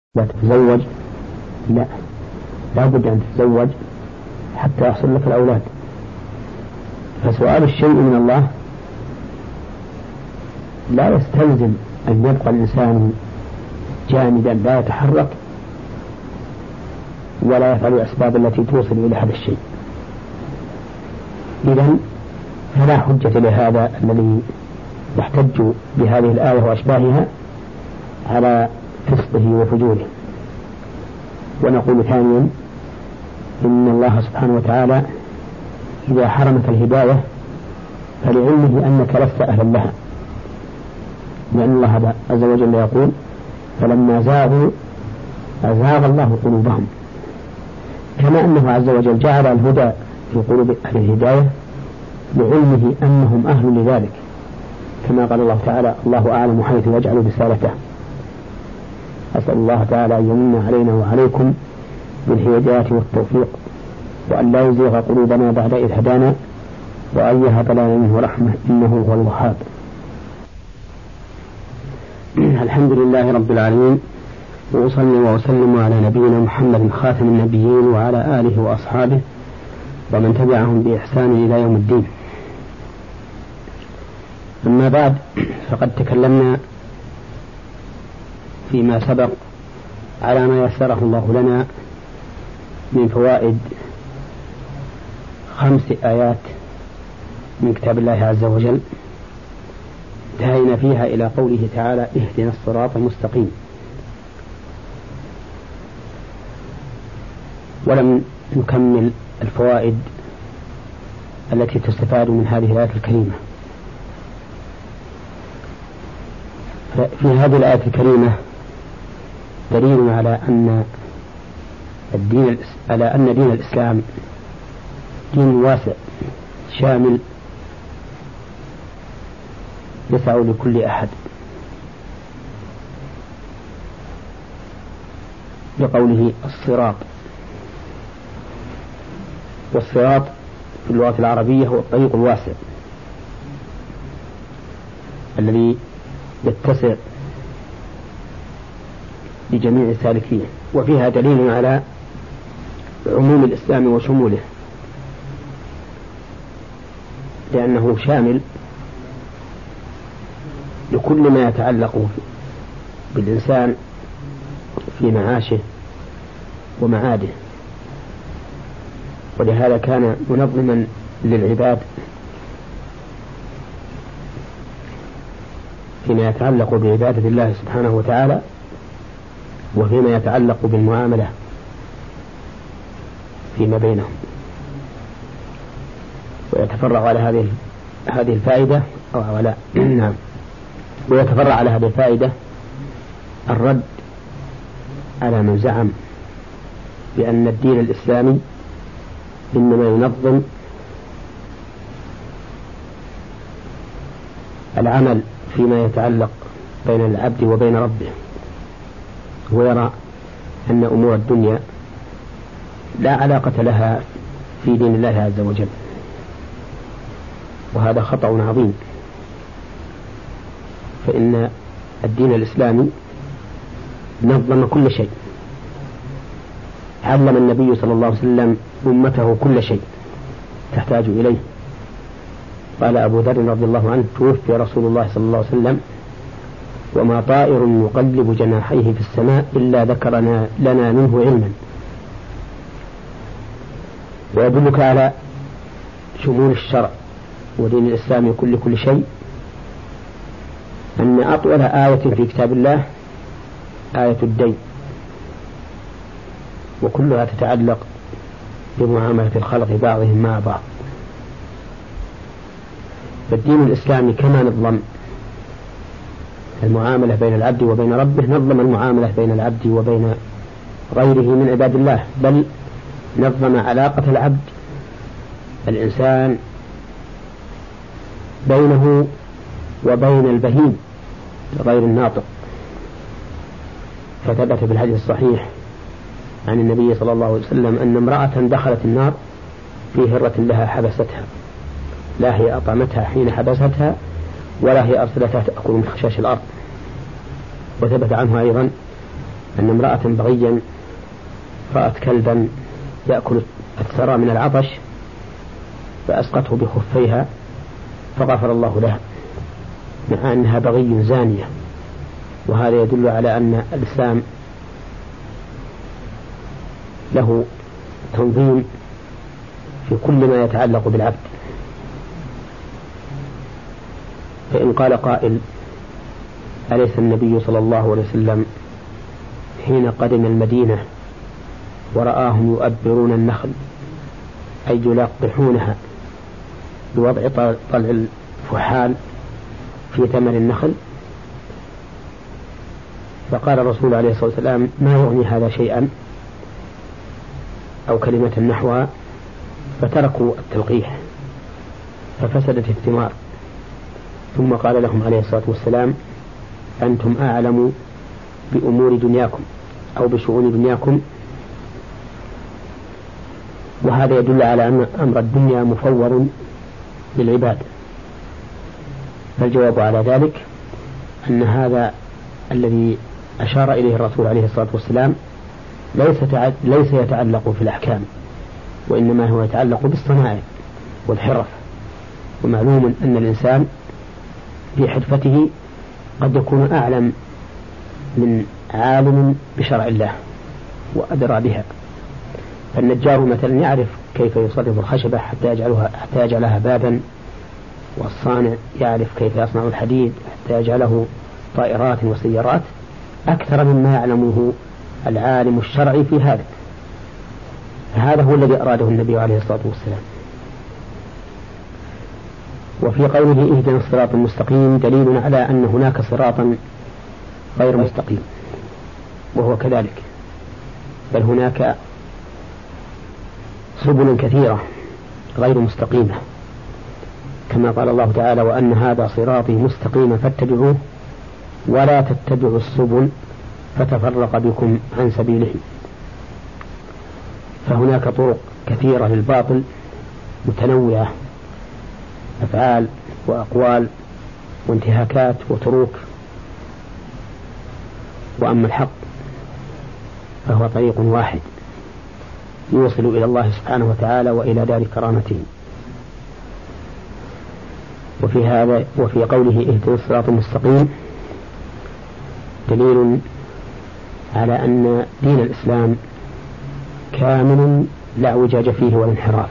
لا تتزوج، لا بد أن تتزوج حتى يحصل لك الأولاد. فسؤال الشيء من الله لا يستلزم أن يبقى الإنسان جامدا لا يتحرك ولا يفعل الأسباب التي توصل إلى هذا الشيء. إذن فلا حجة لهذا الذي يحتج بهذه الآية وأشباهها على فسقه وفجوره. ونقول ثانيا إن الله سبحانه وتعالى إذا حرمك الهداية فلعلمه أنك لست أهلا لها، لأن الله عز وجل يقول فلما زاغوا أزاغ الله قلوبهم، كما أنه عز وجل جعل الهدى في قلوب أهل الهداية لعلمه أنهم أهل لذلك، كما قال الله تعالى الله أعلم حيث يجعل رسالته. أسأل الله تعالى أن يمن علينا وعليكم بالهداية والتوفيق، وأن لا يزيغ قلوبنا بعد إذ هدانا، وأن يهب لنا منه رحمة إنه هو الوهاب. الحمد لله رب العالمين، وأصلي وأسلم على نبينا محمد خاتم النبيين وعلى آله وأصحابه ومن تبعهم بإحسان إلى يوم الدين. أما بعد، فقد تكلمنا فيما سبق على ما يسره الله لنا من فوائد 5 آيات من كتاب الله عز وجل، انتهينا فيها إلى قوله تعالى اهدنا الصراط المستقيم، ولم نكمل الفوائد التي تستفاد من هذه الآية الكريمة. في هذه الآية الكريمة دليل على أن دين الإسلام دين واسع شامل يسع لكل أحد، لقوله الصراط. والصراط في اللغة العربية هو الطريق الواسع الذي يتسع لجميع سالكيه، وفيها دليل على عموم الإسلام وشموله، لأنه شامل لكل ما يتعلق بالإنسان في معاشه ومعاده، ولهذا كان منظما للعباد فيما يتعلق بعبادة الله سبحانه وتعالى، وفيما يتعلق بالمعاملة فيما بينهم. ويتفرع على هذه الفائدة أو على نعم ويتفرع على هذه الفائدة الرد على من زعم بأن الدين الإسلامي إنما ينظم العمل فيما يتعلق بين العبد وبين ربه، ويرى أن أمور الدنيا لا علاقة لها في دين الله عز وجل، وهذا خطأ عظيم. فإن الدين الإسلامي نظم كل شيء، علم النبي صلى الله عليه وسلم أمته كل شيء تحتاج إليه. قال أبو ذر رضي الله عنه توفي رسول الله صلى الله عليه وسلم وما طائر يقلب جناحيه في السماء إلا ذكرنا لنا منه علما. ويدلك على شمول الشرع ودين الإسلام كل شيء أن أطول آية في كتاب الله آية الدين، وكلها تتعلق بمعاملة الخلق بعضهم مع بعض. فالدين الإسلامي كما نظم المعاملة بين العبد وبين ربه، نظم المعاملة بين العبد وبين غيره من عباد الله، بل نظم علاقة العبد الإنسان بينه وبين البهيم غير الناطق. فثبت في الحديث الصحيح عن النبي صلى الله عليه وسلم أن امرأة دخلت النار في هرة لها حبستها، لا هي أطعمتها حين حبستها ولا هي أرسلتها تأكل من خشاش الأرض. وثبت عنه أيضا أن امرأة بغيا رأت كلبا يأكل الثرى من العطش فأسقته بخفيها فغفر الله لها، مع أنها بغي زانية. وهذا يدل على أن الإسلام له تنظيم في كل ما يتعلق بالعبد. فإن قال قائل: أليس النبي صلى الله عليه وسلم حين قدم المدينة ورآهم يؤبرون النخل أي يلقحونها بوضع طلع الفحال في ثمر النخل؟ فقال الرسول عليه الصلاة والسلام: ما يغني هذا شيئا، أو كلمة نحوها، فتركوا التلقيح ففسدت الثمار. ثم قال لهم عليه الصلاة والسلام: أنتم أعلم بأمور دنياكم أو بشؤون دنياكم. وهذا يدل على أن أمر الدنيا مفوض للعباد. فالجواب على ذلك أن هذا الذي أشار إليه الرسول عليه الصلاة والسلام ليس يتعلق في الأحكام، وإنما هو يتعلق بالصنائع والحرف. ومعلوم أن الإنسان في حرفته قد يكون أعلم من عالم بشرع الله وأدرى بها. فالنجار مثلا يعرف كيف يصرف الخشبة حتى يجعلها بابا، والصانع يعرف كيف يصنع الحديد حتى يجعله طائرات وسيارات، أكثر مما يعلمه العالم الشرعي في هذا. هذا هو الذي أراده النبي عليه الصلاة والسلام. وفي قوله: اهدنا الصراط المستقيم، دليل على أن هناك صراطا غير مستقيم، وهو كذلك، بل هناك سبل كثيرة غير مستقيمة، كما قال الله تعالى: وأن هذا صراطي مستقيما فاتبعوه ولا تتبعوا السبل فتفرق بكم عن سبيله. فهناك طرق كثيرة للباطل متنوعة، أفعال وأقوال وانتهاكات وتروك. وأما الحق فهو طريق واحد يوصل إلى الله سبحانه وتعالى وإلى دار كرامته. وفي قوله: اهدنا الصراط المستقيم، دليل على أن دين الإسلام كامل لا اعوجاج فيه ولا انحراف،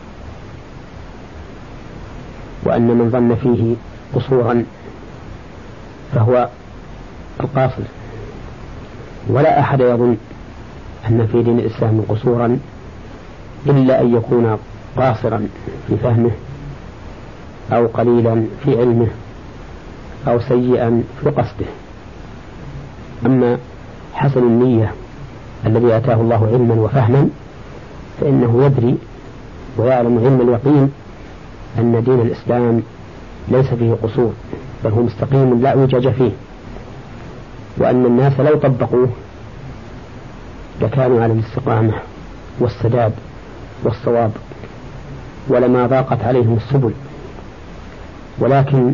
وأن من ظن فيه قصورا فهو القاصر، ولا أحد يظن أن في دين الإسلام قصورا إلا أن يكون قاصرا في فهمه، أو قليلا في علمه، أو سيئا في قصده. أما حسن النية الذي أتاه الله علما وفهما فإنه يدري ويعلم علم اليقين أن دين الإسلام ليس فيه قصور، بل هو مستقيم لا اعوجاج فيه، وأن الناس لو طبقوه لكانوا على الاستقامة والسداد والصواب، ولما ضاقت عليهم السبل. ولكن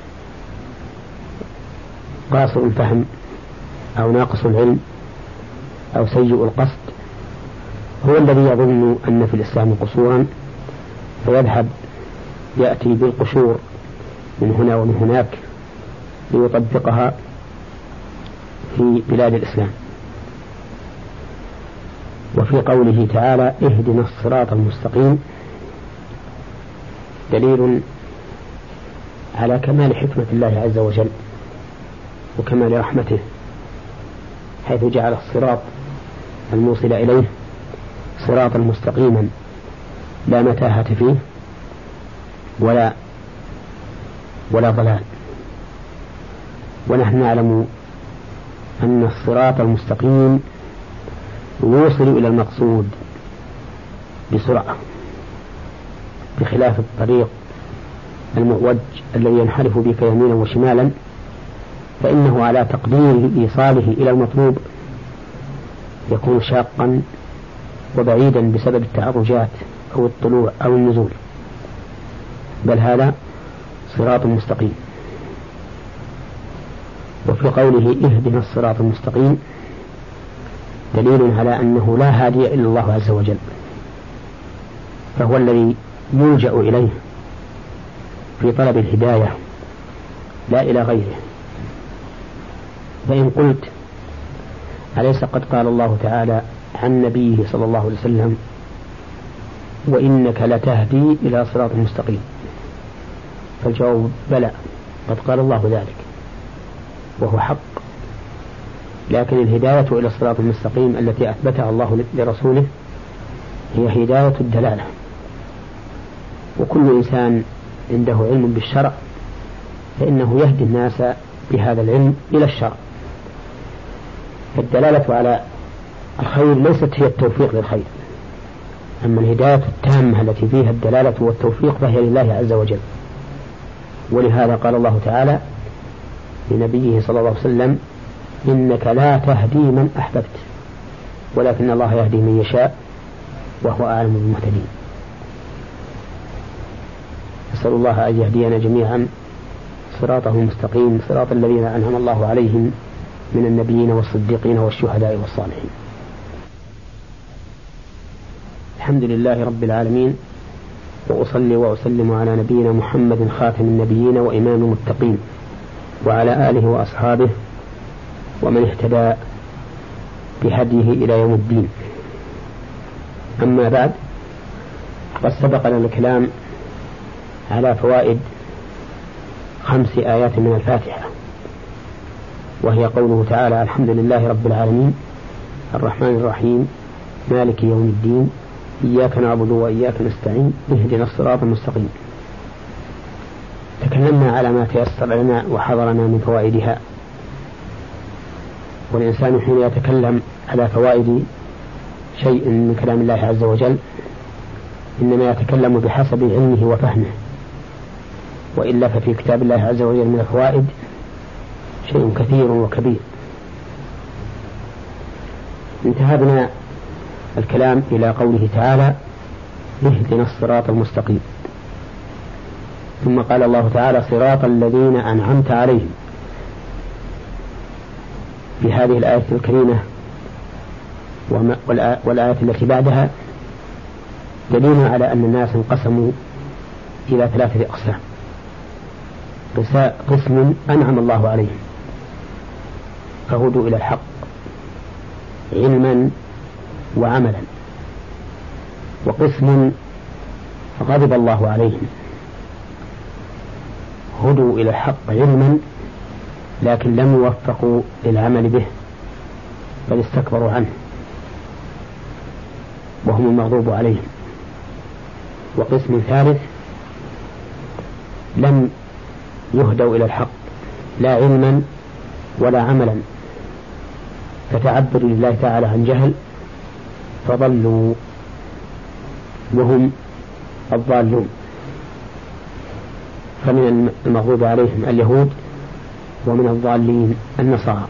قاصر الفهم أو ناقص العلم أو سيء القصد هو الذي يظن أن في الإسلام قصورا، فيذهب يأتي بالقشور من هنا ومن هناك ليطبقها في بلاد الإسلام. وفي قوله تعالى: اهدنا الصراط المستقيم، دليل على كمال حكمة الله عز وجل وكمال رحمته، حيث جعل الصراط الموصل إليه صراطا مستقيما لا متاهة فيه ولا ضلال. ونحن نعلم أن الصراط المستقيم يوصل إلى المقصود بسرعة، بخلاف الطريق المعوج الذي ينحرف بك يمينا وشمالا، فإنه على تقدير إيصاله إلى المطلوب يكون شاقا وبعيدا بسبب التعرجات أو الطلوع أو النزول، بل هذا صراط مستقيم. وفي قوله: اهدنا الصراط المستقيم، دليل على أنه لا هادي إلا الله عز وجل، فهو الذي يلجأ إليه في طلب الهداية لا إلى غيره. فإن قلت أليس قد قال الله تعالى عن نبيه صلى الله عليه وسلم وإنك لتهدي إلى صراط مستقيم؟ فالجواب بلى، قد قال الله ذلك وهو حق، لكن الهداية إلى الصراط المستقيم التي أثبتها الله لرسوله هي هداية الدلالة، وكل إنسان عنده علم بالشرع فإنه يهدي الناس بهذا العلم إلى الشرع. فالدلالة على الخير ليست هي التوفيق للخير، أما الهداية التامة التي فيها الدلالة والتوفيق فهي لله عز وجل. ولهذا قال الله تعالى لنبيه صلى الله عليه وسلم إنك لا تهدي من أحببت ولكن الله يهدي من يشاء وهو أعلم بالمهتدين. أسأل الله أن يهدينا جميعا صراطه المستقيم، صراط الذين أنعم الله عليهم من النبيين والصديقين والشهداء والصالحين. الحمد لله رب العالمين، وأصلي وأسلم على نبينا محمد خاتم النبيين وإمام المتقين وعلى آله وأصحابه ومن اهتدى بهديه إلى يوم الدين. أما بعد، قد سبق لنا الكلام على فوائد 5 آيات من الفاتحة، وهي قوله تعالى الحمد لله رب العالمين الرحمن الرحيم مالك يوم الدين إياك نعبد وإياك نستعين اهدنا الصراط المستقيم. تكلمنا على ما تيسر لنا وحضرنا من فوائدها، والإنسان حين يتكلم على فوائد شيء من كلام الله عز وجل إنما يتكلم بحسب علمه وفهمه، وإلا ففي كتاب الله عز وجل من الفوائد شيء كثير وكبير. انتهى بنا الكلام إلى قوله تعالى اهدنا الصراط المستقيم، ثم قال الله تعالى صراط الذين أنعمت عليهم. في هذه الآية الكريمة والآية التي بعدها دليل على أن الناس انقسموا إلى 3 أقسام: قسم أنعم الله عليهم فهدوا إلى الحق علما وعملا، وقسم غضب الله عليهم هدوا إلى الحق علما لكن لم يوفقوا للعمل به بل استكبروا عنه وهم المغضوب عليهم، وقسم ثالث لم يهدوا إلى الحق لا علما ولا عملا فتعبدوا لله تعالى عن جهل فضلوا وهم الضالون. فمن المغضوب عليهم اليهود ومن الضالين النصارى.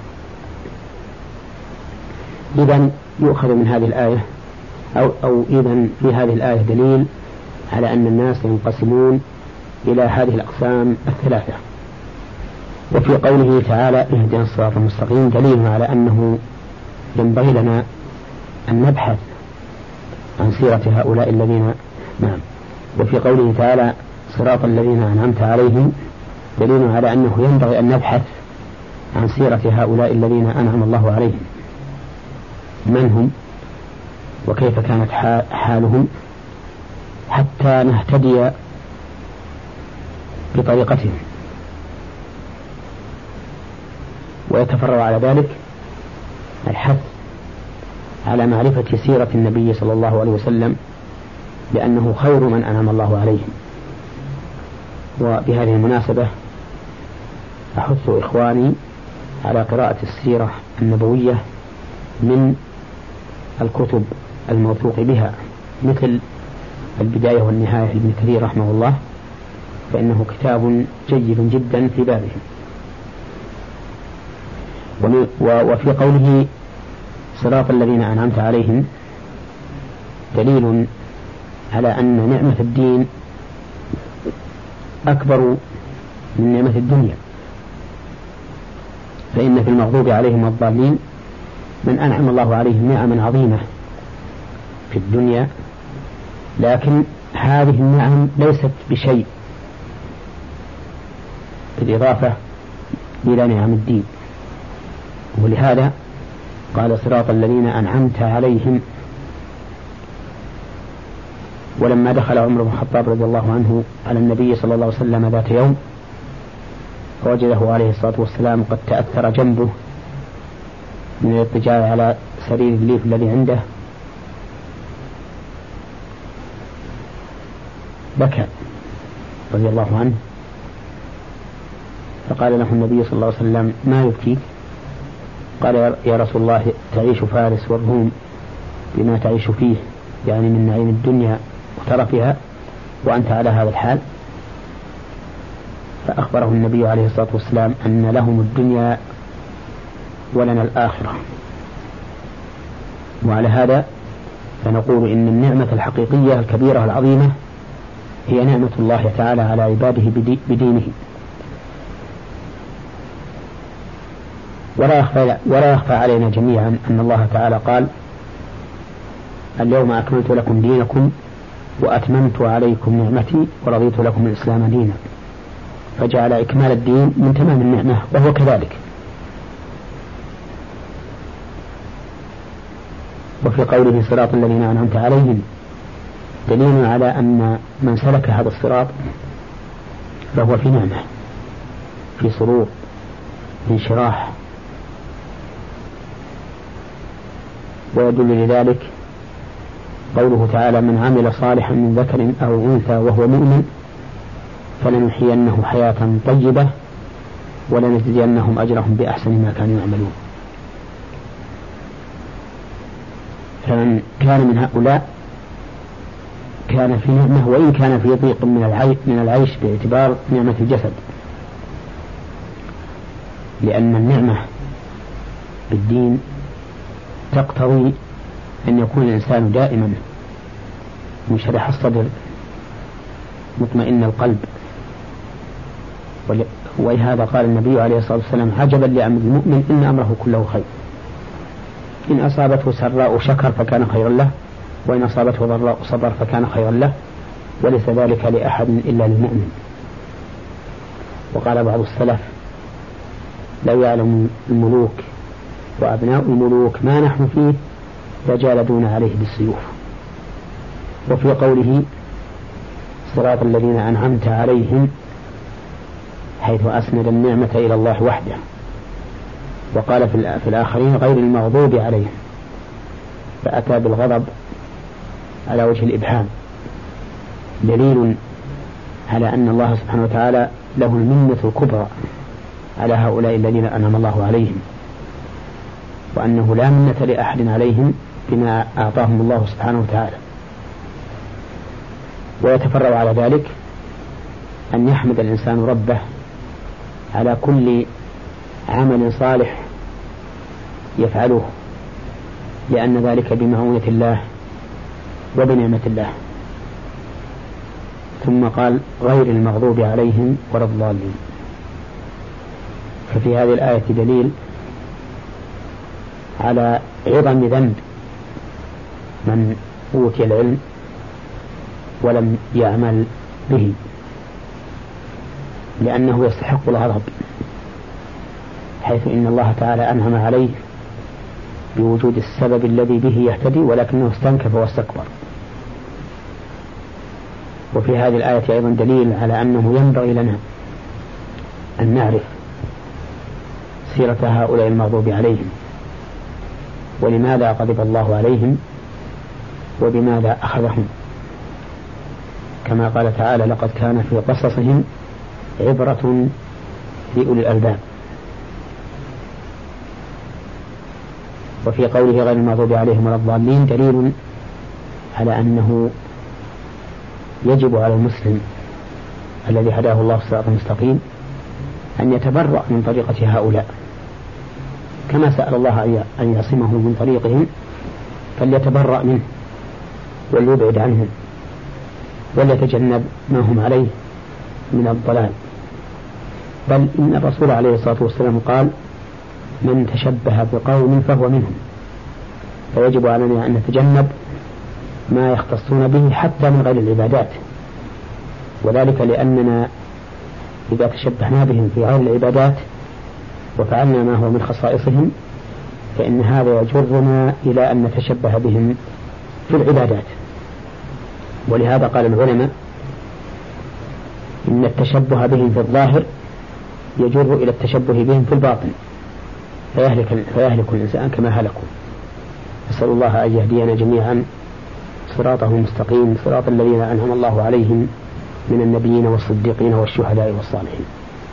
إذن يؤخذ من هذه الآية أو إذن في هذه الآية دليل على أن الناس ينقسمون إلى هذه الأقسام 3. وفي قوله تعالى اهدنا الصراط المستقيم دليل على أنه ينبغي لنا أن نبحث عن سيرة هؤلاء الذين وفي قوله تعالى صراط الذين أنعمت عليهم دليل على أنه ينبغي أن نبحث عن سيرة هؤلاء الذين أنعم الله عليهم، من هم وكيف كانت حالهم حتى نهتدي بطريقتهم. ويتفرع على ذلك الحث على معرفة سيرة النبي صلى الله عليه وسلم لأنه خير من أنعم الله عليهم. وبهذه المناسبة أحث إخواني على قراءة السيرة النبوية من الكتب الموثوق بها مثل البداية والنهاية لابن كثير رحمه الله، فإنه كتاب جيد جدا في بابه. وفي قوله صراط الذين أنعمت عليهم دليل على أن نعمة الدين أكبر من نعمة الدنيا، فإن في المغضوب عليهم والضالين من أنعم الله عليه نعما عظيمة في الدنيا، لكن هذه النعم ليست بشيء بالإضافة إلى نعم الدين. ولهذا قال صراط الذين أنعمت عليهم. ولما دخل عمر بن الخطاب رضي الله عنه على النبي صلى الله عليه وسلم ذات يوم فوجده عليه الصلاة والسلام قد تأثر جنبه من الاضطجاع على سرير الليف الذي عنده، بكى رضي الله عنه، فقال له النبي صلى الله عليه وسلم: ما يبكيك؟ قال: يا رسول الله، تعيش فارس والروم بما تعيش فيه، يعني من نعيم الدنيا وترفها، وأنت على هذا الحال. فأخبره النبي عليه الصلاة والسلام أن لهم الدنيا ولنا الآخرة. وعلى هذا فنقول إن النعمة الحقيقية الكبيرة العظيمة هي نعمة الله تعالى على عباده بدينه. ولا يخفى علينا جميعا أن الله تعالى قال: اليوم أكملت لكم دينكم وأتممت عليكم نعمتي ورضيت لكم الإسلام دينا، فجعل إكمال الدين من تمام النعمة، وهو كذلك. وفي قوله صراط الذين أنعمت عليهم دليل على أن من سلك هذا الصراط فهو في نعمة، في سرور، في انشراح. ويدل لذلك قوله تعالى: من عمل صالحا من ذكر أو أنثى وهو مؤمن فلنحيينه حياة طيبة ولنجزينهم أجرهم بأحسن ما كانوا يعملون. فمن كان من هؤلاء كان في نعمة، وإن كان في ضيق من العيش باعتبار نعمة الجسد، لأن النعمة بالدين تقتضي أن يكون الإنسان دائما منشرح الصدر مطمئن القلب. ولهذا قال النبي عليه الصلاة والسلام: عجبا لأمر المؤمن إن أمره كله خير، إن أصابته سراء شكر فكان خيرا له، وإن أصابته ضراء صبر فكان خيرا له، وليس ذلك لأحد إلا للمؤمن. وقال بعض السلف: لو يعلم الملوك وأبناء الملوك ما نحن فيه لجالدون عليه بالسيوف. وفي قوله صراط الذين أنعمت عليهم حيث أسند النعمة إلى الله وحده، وقال في الآخرين غير المغضوب عليهم، فأتى بالغضب على وجه الإبهام، دليل على أن الله سبحانه وتعالى له المنة الكبرى على هؤلاء الذين أنعم الله عليهم، وأنه لا منة لأحد عليهم بما أعطاهم الله سبحانه وتعالى. ويتفرع على ذلك أن يحمد الإنسان ربه على كل عمل صالح يفعله، لأن ذلك بمعونة الله وبنعمة الله. ثم قال: غير المغضوب عليهم ولا الضالين. ففي هذه الآية دليل على عظم ذنب من أوتي العلم ولم يعمل به، لأنه يستحق الغضب، حيث إن الله تعالى أنعم عليه بوجود السبب الذي به يهتدي، ولكنه استنكف واستكبر. وفي هذه الآية أيضا دليل على أنه ينبغي لنا أن نعرف سيرة هؤلاء المغضوب عليهم، ولماذا غضب الله عليهم وبماذا أخذهم، كما قال تعالى: لقد كان في قصصهم عبرة لأولي الألباب. وفي قوله غير المغضوب عليهم ولا الضالين دليل على أنه يجب على المسلم الذي هداه الله الصراط المستقيم أن يتبرأ من طريقة هؤلاء، كما سأل الله أن يعصمه من طريقهم، فليتبرأ منه وليبعد عنهم وليتجنب ما هم عليه من الضلال. بل إن الرسول عليه الصلاة والسلام قال: من تشبه بقوم فهو منهم. فيجب علينا أن نتجنب ما يختصون به حتى من غير العبادات، وذلك لأننا إذا تشبهنا بهم في غير العبادات وفعلنا ما هو من خصائصهم فإن هذا يجرنا إلى أن نتشبه بهم في العبادات. ولهذا قال العلماء إن التشبه بهم في الظاهر يجر إلى التشبه بهم في الباطن فيهلك الإنسان كما هلكوا. أسأل الله أن يهدينا جميعا صراطه المستقيم، صراط الذين أنعم الله عليهم من النبيين والصديقين والشهداء والصالحين.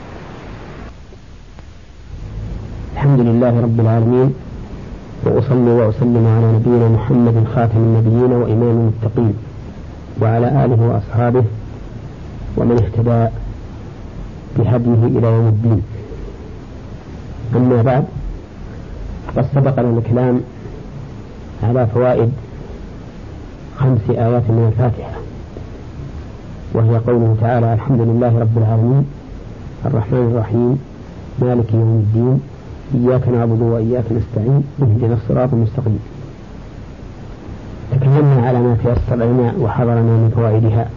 الحمد لله رب العالمين، وأصلي وأسلم على نبينا محمد خاتم النبيين وإمام المتقين وعلى آله وأصحابه ومن اهتدى بهديه إلى يوم الدين. أما بعد، قد سبق لنا الكلام على فوائد 5 آيات من الفاتحة، وهي قوله تعالى: الحمد لله رب العالمين الرحمن الرحيم مالك يوم الدين إياك نعبد وإياك نستعين اهدنا الصراط المستقيم. تكلمنا على ما تيسر لنا وحضرنا من فوائدها،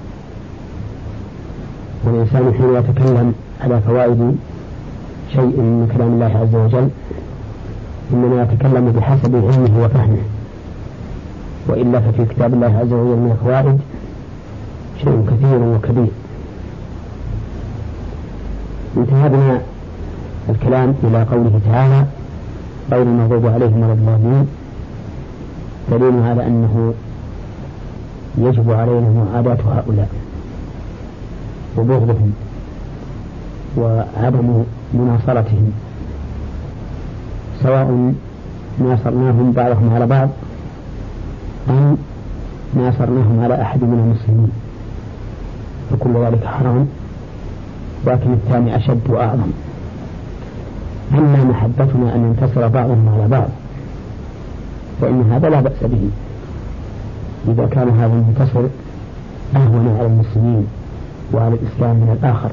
والإنسان حين يتكلم على فوائد شيء من كلام الله عز وجل إنما يتكلم بحسب علمه وفهمه، وإلا ففي كتاب الله عز وجل من الفوائد شيء كثير وكبير. انتهى بنا الكلام إلى قوله تعالى: غير المغضوب عليهم ولا الضالين، دليل على أنه يجب علينا معاداة هؤلاء وبغضهم وعدم مناصرتهم، سواء ناصرناهم بعضهم على بعض أم ناصرناهم على أحد من المسلمين، فكل ذلك حرام، لكن الثاني أشد وأعظم. أما محبتنا أن ينتصر بعضهم على بعض فإن هذا لا بأس به إذا كان هذا المنتصر أهون على المسلمين وعلى الإسلام من الآخر.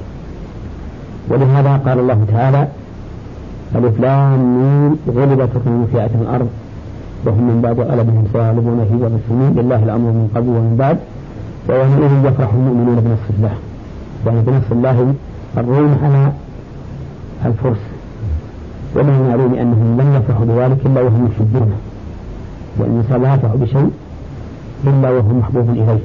ولهذا قال الله تعالى: ألف لام ميم غلبت الروم في آية الأرض وهم من بعد غلبهم سيغلبون في بضع سنين لله الأمر من قبل ومن بعد ويومئذ يفرح المؤمنون بنصر الله. يعني بنصر الله الروم على الفرس، ومن المعلوم أنهم لم يفرحوا بذلك إلا وهم يحبونه، والإنسان لا يفرح بشيء إلا وهو محبوب إليه.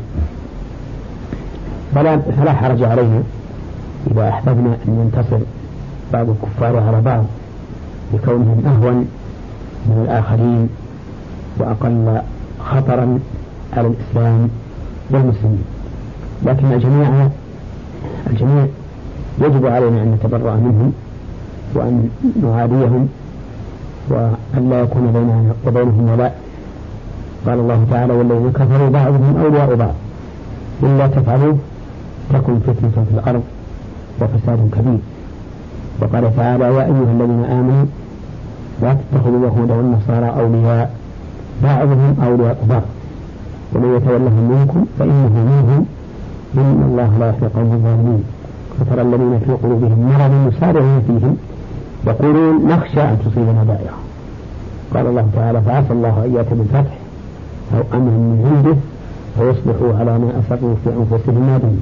فلا حرج علينا إذا أحببنا أن ينتصر بعض الكفار على بعض بكونهم أهون من الآخرين وأقل خطرا على الإسلام والمسلمين. لكن الجميع يجب علينا أن نتبرأ منهم وأن نعاديهم وأن لا يكون بيننا وبينهم ولاء. قال الله تعالى: والذين كفروا بعضهم أولياء بعض إلا تفعلوه تكن فتنة في الأرض وفساد كبير. وقال تعالى: يا أيها الذين آمنوا لا تتخذوا اليهود والنصارى أولياء بعضهم أولياء بعض ومن يتولهم منكم فإنه منهم إن الله لا يهدي القوم الظالمين. فترى الذين في قلوبهم مرض يسارعون فيهم يقولون نخشى أن تصيبنا دائرة. قال الله تعالى: فعسى الله أن يأتي بالفتح أو أمر من عنده فيصبحوا على ما أسروا في أنفسهم نادمين.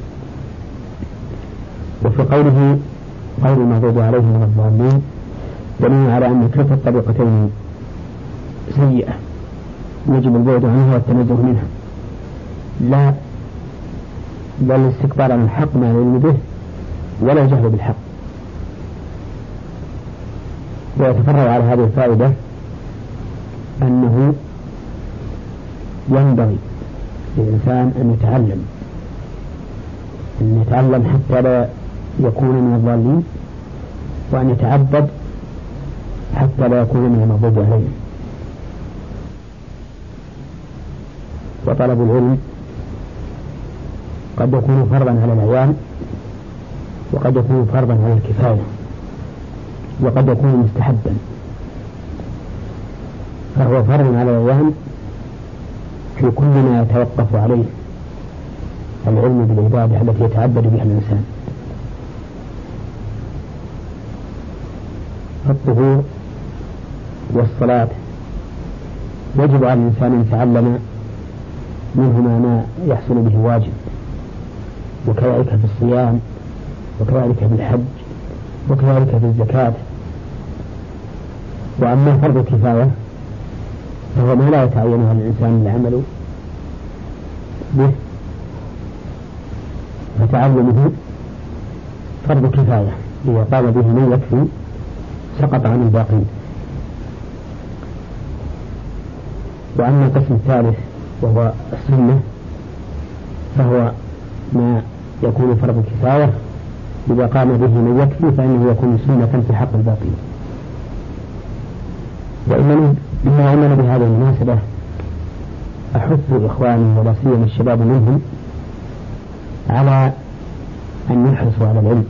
وفي قوله غير المغضوب عليهم ولا الضالين دليل على أن كلتا الطريقتين سيئة يجب البعد عنها والتنزه منها، لا بل الاستكبار عن الحق ما يعلم به ولا الجهل بالحق. ويتفرع على هذه الفائدة أنه ينبغي للإنسان أن يتعلم حتى لا يكون من الضالين، وأن يتعبد حتى لا يكون من المغضوب عليهم. وطلب العلم قد يكون فرضا على العيان وقد يكون فرضا على الكفاية وقد يكون مستحبا. فهو فرض على العيان في كل ما يتوقف عليه العلم بالعبادة التي يتعبد بها الإنسان. الطهور والصلاة يجب على الإنسان أن يتعلم منهما ما يحصل به واجب، وكذلك في الصيام، وكذلك في الحج، وكذلك في الزكاة. وأما فرض الكفاية فهو ما لا يتعين على الإنسان العمل به، فتعلمه فرض كفاية إذا قام به من يكفي سقط عن الباقين. وأما القسم الثالث وهو السنة فهو ما يكون فرض كفاية إذا قام به من يكفي فإنه يكون سنة في حق الباقين. وإنني بما عمل بهذه المناسبة أحث إخواني ولا سيما الشباب منهم على أن يحرصوا على العلم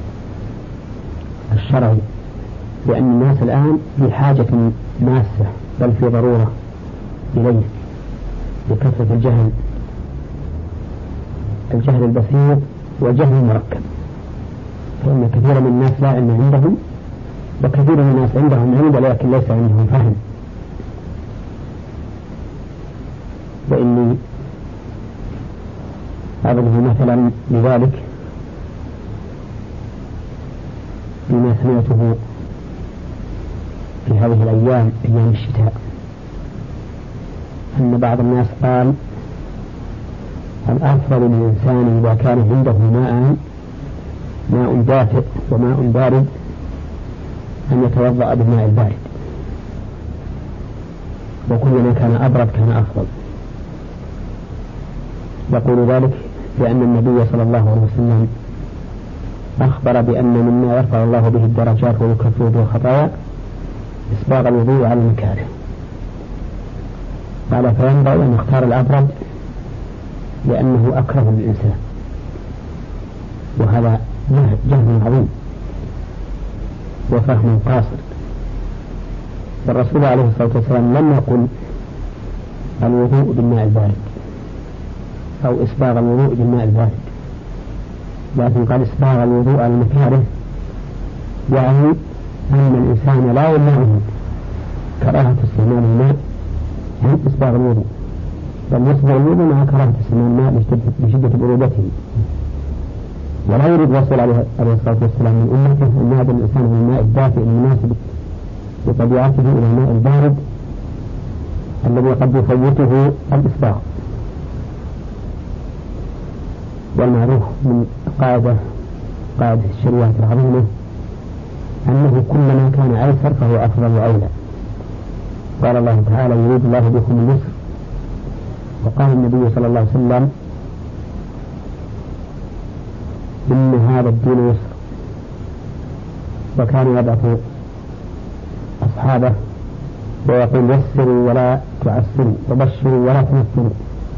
الشرعي، لأن الناس الآن بحاجة ماسة بل في ضرورة إليه بكثرة الجهل البسيط والجهل المركب. فإن كثير من الناس لا علم عندهم، وكثير من الناس عندهم علم ولكن ليس عندهم فهم. وإني أضرب مثلا لذلك بما سمعته في هذه الأيام، أيام الشتاء، أن بعض الناس قال الأفضل للإنسان إذا كان عنده ماء دافئ وماء بارد أن يتوضأ بالماء البارد، وكلما كان أبرد كان أفضل. يقول ذلك لأن النبي صلى الله عليه وسلم أخبر بأن مما يرفع الله به الدرجات ويكفر به الخطايا إسباغ الوضوء على المكاره. قال فينبغي أن يختار الأبرد لأنه أكره للإنسان، وهذا جهل عظيم وفهم قاصر. والرسول عليه الصلاة والسلام لم يقل الوضوء بالماء البارد أو إسباغ الوضوء بالماء البارد، لكن قال إسباغ الوضوء على المكاره، يعني أن الإنسان لا يمنعه كراهة استعمال الماء عن إسباغ الوضوء، بل يسبغ الوضوء مع كراهة استعمال الماء لشدة برودته. ولا يريد الرسول عليه الصلاة والسلام من أمته أن يهدى الإنسان من الماء الدافئ المناسب بطبيعته إلى الماء البارد الذي قد يفوته الإسباغ. والمعروف من قاعدة الشريعة العظيمة أنه كلما كان أيسر فهو أفضل وأولى. قال الله تعالى يريد الله بكم اليسر، وقال النبي صلى الله عليه وسلم إن هذا الدين يسر، وكان يبعث أصحابه ويقول يسروا ولا تعسروا وبشروا ولا تنفروا.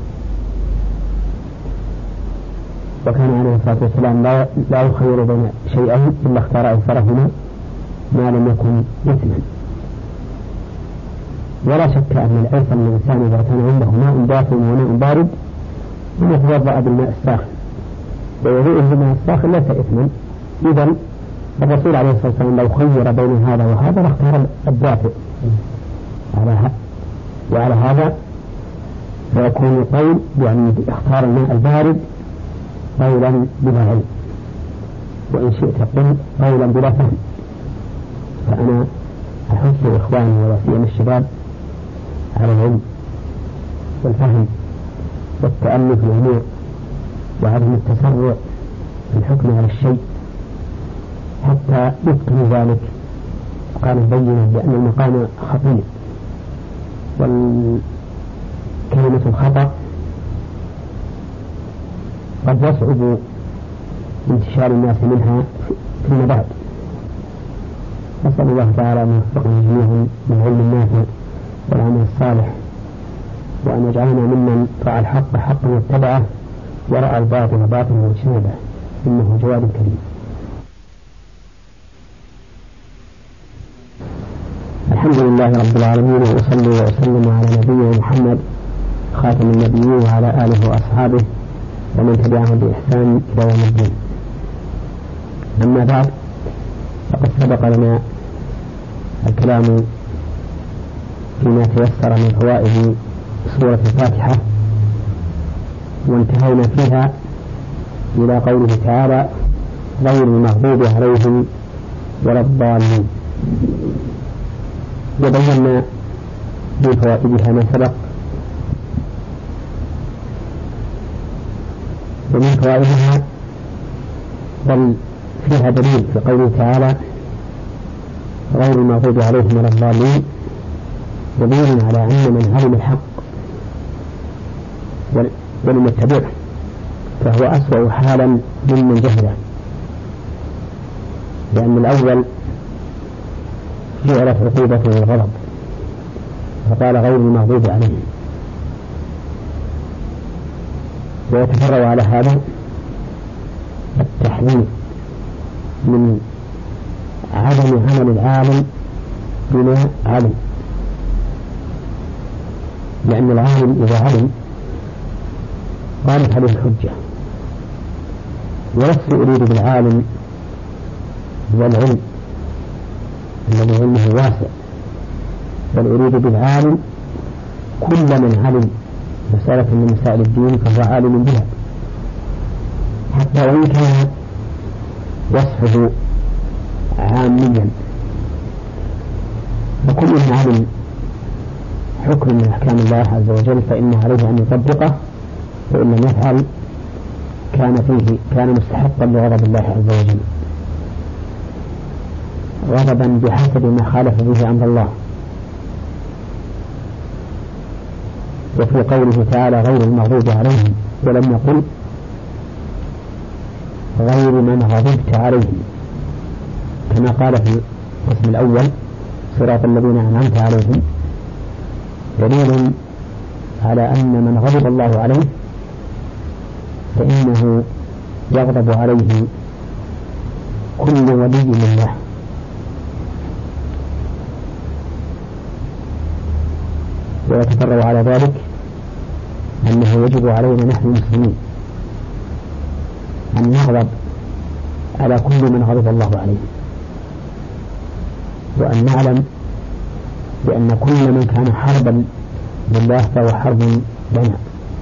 وكان عليه الصلاة والسلام لا يخير بين شيئين إلا اختار أيسرهما ما لم يكن إثما. ولا شك أن الأيسر للإنسان إذا كان عنده ماء دافئ وماء بارد أن يتوضأ بالماء الساخن ويضيء بالماء الساخن ليس إثما. إذن الرسول عليه الصلاة والسلام لو خير بين هذا وهذا لاختار الدافئ وعلى هذا فيكون القول يعني اختار الماء البارد قولا بلا علم، وإن شئت قل قولا بلا فهم. فأنا أحث إخواني ولا سيما الشباب على العلم والفهم والتأمل في الأمور وعدم التسرع في الحكم على الشيء حتى يتقن ذلك قال البينة بأن المقام خطير، والكلمة الخطأ قد يصعب انتشار الناس منها فيما بعد. نسأل الله تعالى أن يوفقنا جميعا بالعلم النافع والعمل الصالح، وأن يجعلنا ممن رأى الحق حقا واتبعه ورأى الباطل باطلا واجتنبه، إنه جواد كريم. الحمد لله رب العالمين، وأصلي وأسلم على نبينا محمد خاتم النبيين وعلى آله وأصحابه ومن تبعهم بإحسان إلى يوم الدين. أما بعد، فقد سبق لنا الكلام فيما تيسر من فوائد سورة الفاتحة، وانتهينا فيها إلى قوله تعالى غير المغضوب عليهم ولا الضالين، وبينا من فوائدها ما سبق. ومن فوائدها بل فيها دليل في قوله تعالى غير المغضوب عليهم ولا الضالين، دليل على أن من علم الحق ولم يتبعه فهو أسوأ حالا ممن جهله، لأن الأول جعلت عقوبته الغضب فقال غير المغضوب عليهم. ويتفرع على هذا التحذير من عدم عمل العالم بما علم، لأن العالم إذا علم قامت عليه الحجة. ولست أريد بالعالم والعلم الذي علمه واسع، بل أريد بالعالم كل من علم مسألة من مسائل الدين فهو عالم بها، حتى وإن كان وصفه عاميا. وكل من علم حكم من أحكام الله عز وجل فإن عليه أن يطبقه، وإن لم يفعل كان مستحقا لغضب الله عز وجل، غضبا بحسب ما خالف به أمر الله. وفي قوله تعالى غير المغضوب عليهم ولم يقل غير من غضبت عليهم، كما قال في القسم الأول صراط الذين أنعمت عليهم، دليل على أن من غضب الله عليه فإنه يغضب عليه كل ولي لله. ويتفرع على ذلك أنه يجب علينا نحن المسلمين أن نغضب على كل من غضب الله عليه، وأن نعلم بأن كل من كان حربا لله فهو حرب لنا،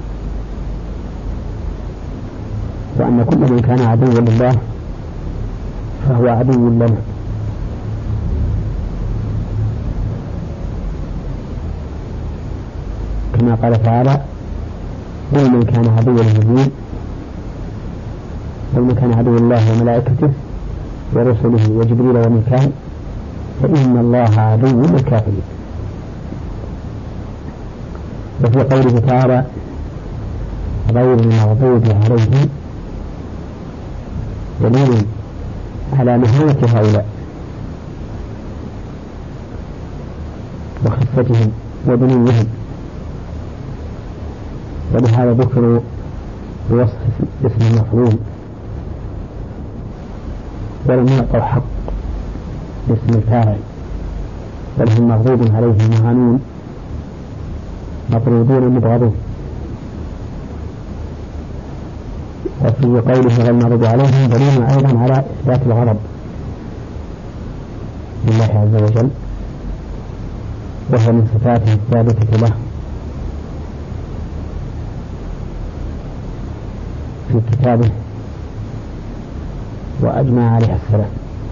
وأن كل من كان عدوا لله فهو عدو لنا. كما قال تعالى قل من كان عدوا لجبريل قل من كان عدوا الله وملائكته ورسله وجبريل وميكال فإن الله عدو للكافرين. وفي قوله تعالى غير المغضوب عليهم دليل على مهانة هؤلاء وخفتهم ودنوهم، ولهذا ذكروا بوصف اسم المفعول ولم يعطوا حق اسم الفاعل، بل هم مغضوب عليهم مهانون مطرودون مبغضون. وفي قوله غير المغضوب عليهم دليل أيضا على إثبات الغضب لله عز وجل، وهو من صفاته الثابتة له في كتابه وأجمع عليها السلف.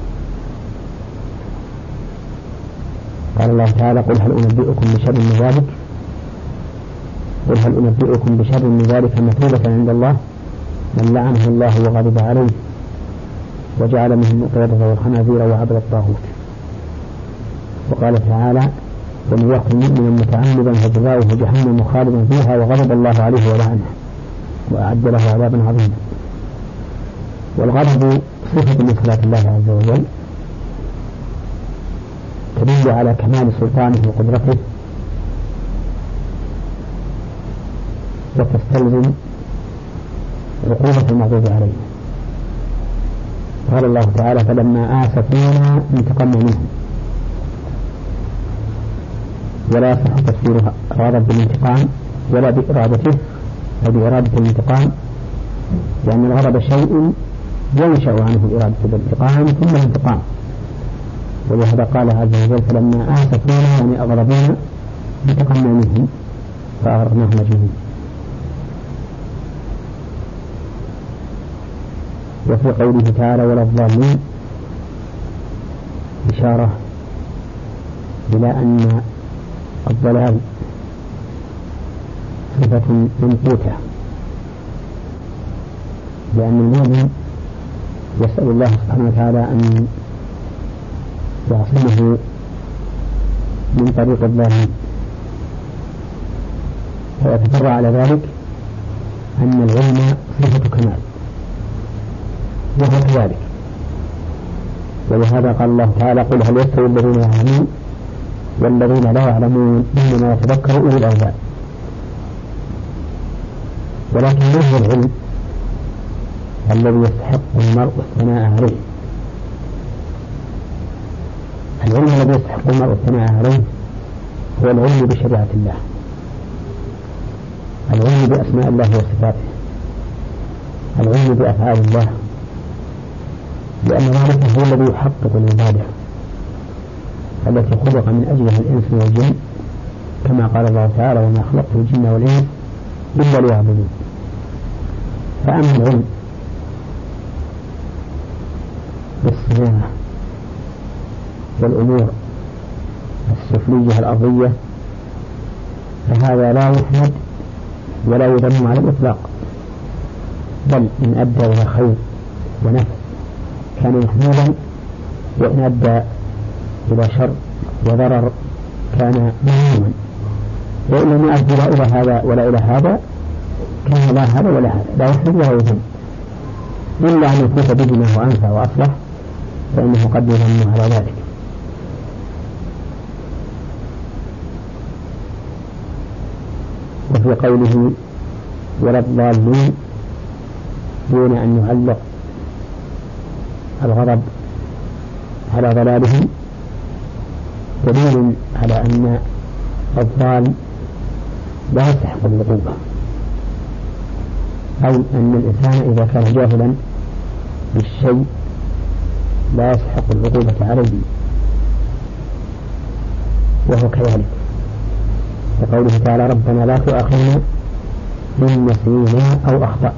قال الله تعالى قل هل أنبئكم بشر من ذلك قل هل أنبئكم بشر من ذلك مثوبة عند الله من لعنه الله وغضب عليه وجعل منهم القردة والخنازير وعبد الطاغوت. وقال تعالى ومن يقتل مؤمنا متعمدا فجزاؤه جهنم خالدا فيها وغضب الله عليه ولعنه وأعد له عذابا عظيما. والغضب صفة من صفات الله عز وجل تدل على كمال سلطانه وقدرته، وتستلزم عقوبة المغضوب عليه. قال الله تعالى فلما آسفونا انتقمنا منهم، ولا يصح تفسيرها غضب بالانتقام ولا بإرادته أو بإرادة الانتقام، لأن الغضب شيء ينشأ عنه إرادة الانتقام ثم الانتقام. ولهذا قال عز وجل فلما آسفونا يعني أغضبونا انتقمنا منهم فأغرقناهم أجمعين. وفي قوله تعالى ولا الضالين إشارة إلى أن الضلال صفة منقوطة، لأن المؤمن يسأل الله سبحانه وتعالى أن يعصمه من طريق الضالين، فيتفرع على ذلك أن العلم صفة كمال وهو كذلك. ولهذا قال الله تعالى قل هل يستوي الذين يعلمون والذين لا يعلمون إنما يتذكر أولي الألباب. ولكن ما هو العلم الذي يستحق المرء الثناء عليه؟ العلم الذي يستحق المرء الثناء عليه هو العلم بشريعة الله، العلم بأسماء الله وصفاته، العلم بأفعال الله، لأن ذلك هو الذي يحقق العبادة التي خلق من أجلها الإنس والجن، كما قال الله تعالى وما خلقت الجن والإنس إلا ليعبدون. فأما العلم بالصيانة والأمور السفلية الأرضية فهذا لا يحمد ولا يذم على الإطلاق، بل إن أدى إلى خير ونفع كان محمودا، وإن أدى إلى شر وضرر كان مذموما، وإن لم يؤدي لا إلى هذا ولا إلى هذا كان لا هذا ولا هذا، لا يحمد ولا يذم، إلا أن يفوت به ما هو أنفع وأصلح فإنه قد يذم على ذلك. وفي قوله ولا الضالين دون أن يعلق الغضب على ضلالهم دليل على أن الضال لا يستحق العقوبة، أي أن الإنسان إذا كان جاهلا بالشيء لا يستحق العقوبة عليه، وهو كذلك كقوله تعالى ربنا لا تؤاخذنا إن نسينا أو أخطأنا،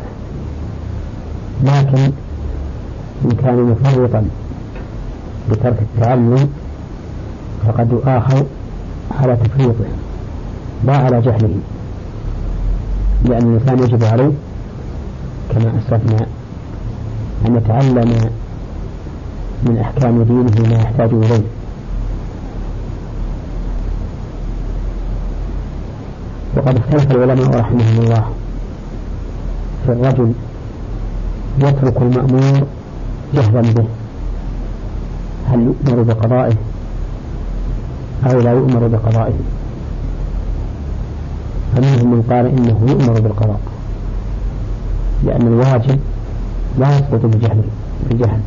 لكن إن كان مفرطا بترك التعلم فقد يؤاخذ على تفريطه لا على جهله، لأن الإنسان يجب عليه كما أسلفنا أن يتعلم من أحكام دينه ما يحتاج إليه. وقد اختلف العلماء رحمهم الله في الرجل يترك المأمور جهلا به، هل يؤمر بقضائه أو لا يؤمر بقضائه؟ فمنهم من قال إنه يؤمر بالقضاء لأن الواجب لا يسقط بالجهل،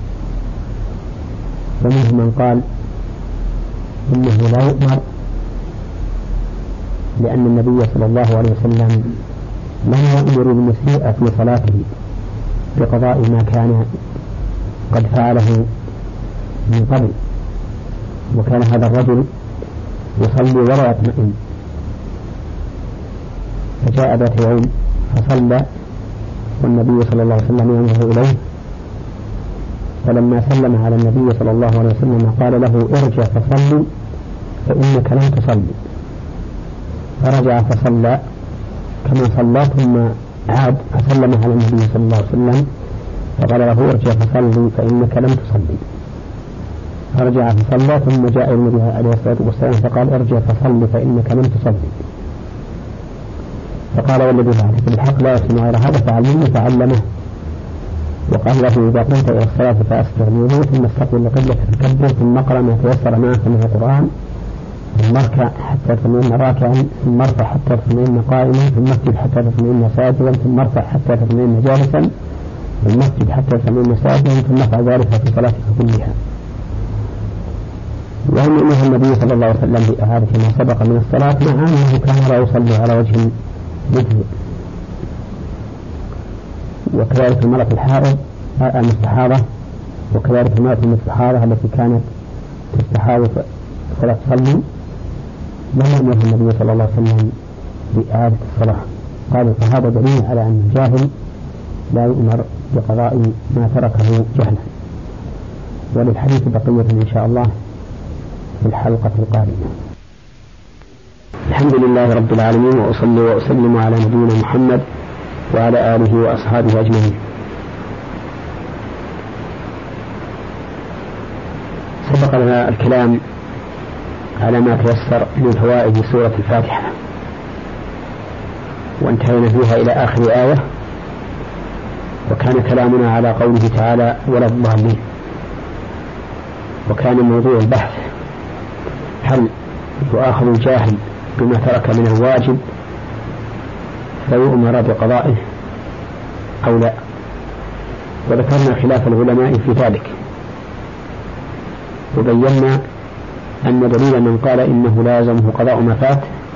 ومنهم من قال إنه لا يؤمر لأن النبي صلى الله عليه وسلم لم يأمر المسيء في صلاته بقضاء ما كان قد فعله من قبل، وكان هذا الرجل يصلي ولا يطمئن، فجاء ذات يوم فصلى والنبي صلى الله عليه وسلم ينظر إليه، فلما سلم على النبي صلى الله عليه وسلم قال له ارجع فصلي فإنك لم تصلي، فرجع فصلى كما صلى ثم عاد فسلم على النبي صلى الله عليه وسلم فقال له ارجع فصلي فإنك لم تصلي، فرجع فصلى ثم جاء إلى النبي عليه الصلاة والسلام فقال ارجع فصلي فإنك لم تصلي، فقال والذي بعثك بالحق لا يسمع غير هذا فعلمني فعلمه، وقال له إذا قمت إلى الصلاة فأسبغ الوضوء ثم استقبل القبلة فكبر ثم اقرأ ما تيسر معك من القرآن ثم اركع حتى تطمئن راكعا ثم ارفع حتى تطمئن قائما ثم اسجد حتى تطمئن ساجدا ثم ارفع حتى تطمئن جالسا ثم اسجد حتى تطمئن ساجدا ثم افعل ذلك في صلاتك كلها. وأن أمه النبي صلى الله عليه وسلم بإعادة ما سبق من الصلاة مع أنه كان لا يصلي على وجه مجزئ. وكذلك المرأة الحائض المستحاضة، وكذلك المرأة المستحاضة التي كانت تستحاض فلا تصلي لم يأمره النبي صلى الله عليه وسلم بإعادة الصلاة. قالوا فهذا دليل على أن الجاهل لا يؤمر بقضاء ما تركه جهلا. وللحديث بقية إن شاء الله في الحلقة القادمة. الحمد لله رب العالمين، وأصلي وأسلم على نبينا محمد وعلى آله وأصحابه أجمعين. سبق لنا الكلام على ما تيسر من فوائد سورة الفاتحة، وانتهينا فيها إلى آخر آية، وكان كلامنا على قوله تعالى ولا الضالين. وكان موضوع البحث هل يؤاخذ الجاهل بما ترك من الواجب فيؤمر بقضائه أو لا، وذكرنا خلاف العلماء في ذلك، وبينا أن دليل من قال إنه لازمه قضاء ما فات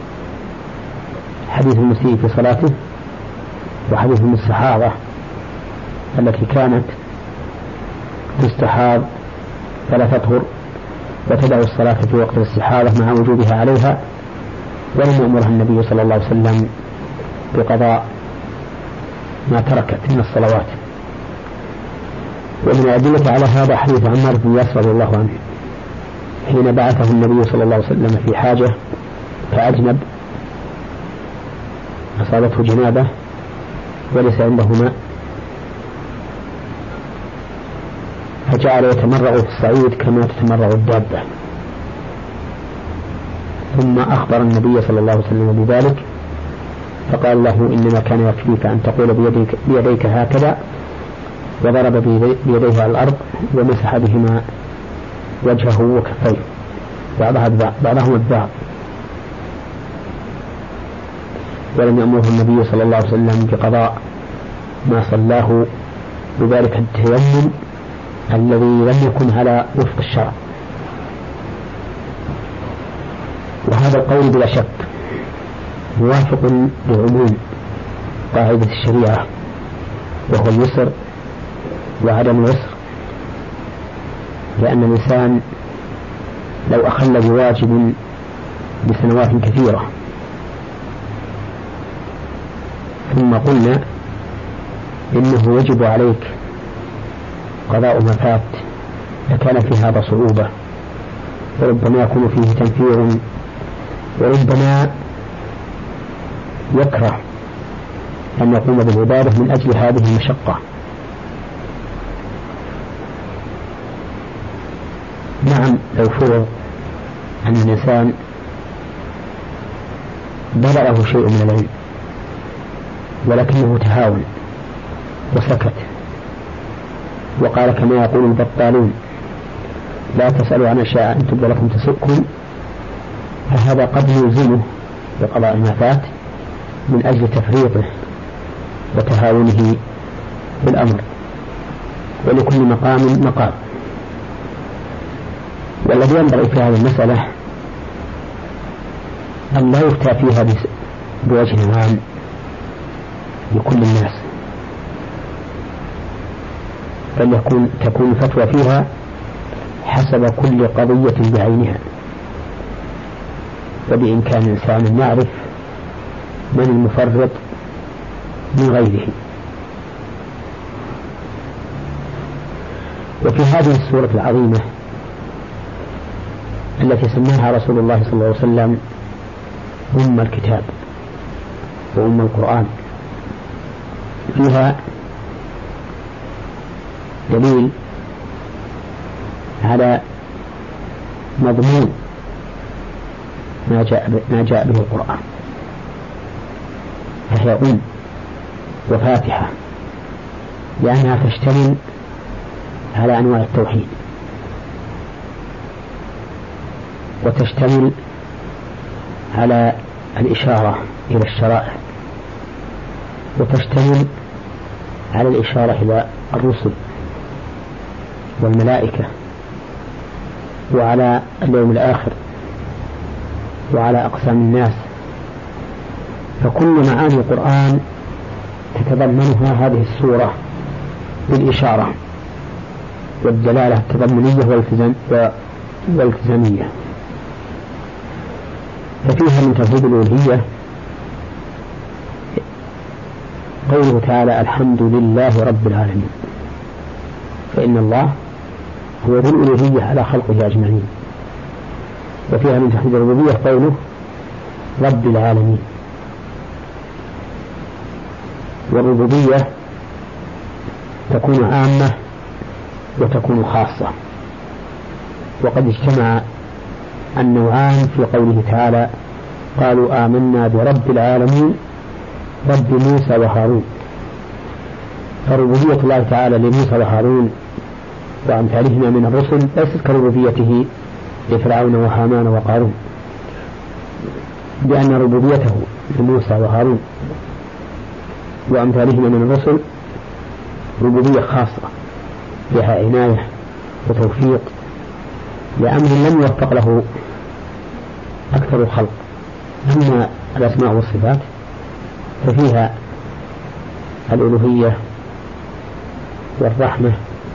حديث المسيء في صلاته، وحديث من الصحابة التي كانت تستحاض فلا تطهر وتدع الصلاة في وقت الاستحاضة مع وجوبها عليها، ولم يأمرها النبي صلى الله عليه وسلم بقضاء ما تركت من الصلوات. ومن الأدلة على هذا حديث عمار بن ياسر رضي الله عنه حين بعثه النبي صلى الله عليه وسلم في حاجة فأجنب، أصابته جنابة وليس عنده ماء، فجعل يتمرغ في الصعيد كما تتمرغ الدابة، ثم أخبر النبي صلى الله عليه وسلم بذلك، فقال له إنما كان يكفيك أن تقول بيديك هكذا، وضرب بيديه على الأرض ومسح بهما وجهه وكفيه بعضهم البعض. ولم يأمره النبي صلى الله عليه وسلم بقضاء ما صلاه بذلك التيمم الذي لم يكن على وفق الشرع. وهذا القول بلا شك موافق لعموم قاعدة الشريعة، وهو اليسر وعدم العسر، لأن الإنسان لو أخل بواجب بسنوات كثيرة ثم قلنا إنه يجب عليك قضاء ما فات لكان في هذا صعوبة، وربما يكون فيه تنفير، وربما يكره أن يقوم بالعبادة من أجل هذه المشقة. نعم، لو فرض أن الإنسان بلغه شيء من العلم ولكنه تهاون وسكت وقال كما يقول البطالون لا تسألوا عن أشياء إن تبد لكم تسؤكم، فهذا قد يلزمه بقضاء ما فات من أجل تفريطه وتهاونه بالأمر، ولكل مقام مقام. والذي ينبغي في هذه المسألة أن لا يفتى فيها بوجه عام لكل الناس، بل تكون الفتوى فيها حسب كل قضية بعينها، وبإمكان الإنسان أن يعرف من المفرط من غيره. وفي هذه السورة العظيمة التي سماها رسول الله صلى الله عليه وسلم أم الكتاب وأم القرآن، فيها دليل على مضمون ما جاء به القرآن، فهي أم وفاتحة لأنها تشتمل على أنواع التوحيد، وتشتمل على الإشارة إلى الشرائع، وتشتمل على الإشارة إلى الرسل والملائكة وعلى اليوم الآخر وعلى أقسام الناس. فكل معاني القرآن تتضمنها هذه السورة بالإشارة والدلالة التضمنية والالتزامية. ففيها من توحيد الألوهية قوله تعالى الحمد لله رب العالمين، فإن الله هو ذو الألوهية على خلقه أجمعين. وفيها من توحيد الربوبية قوله رب العالمين. والربوبية تكون عامة وتكون خاصة، وقد اجتمع النوعان في قوله تعالى قالوا آمنا برب العالمين رب موسى وهارون. فربوبية الله تعالى لموسى وهارون وأمثالهما من الرسل ليست كربوبيته لفرعون وهامان وقارون، لأن ربوبيته لموسى وهارون وأمثالهما من الرسل ربوبية خاصة بها عناية وتوفيق لأمر لم يوفق له أكثر الخلق. أما الأسماء والصفات ففيها الألوهية والرحمة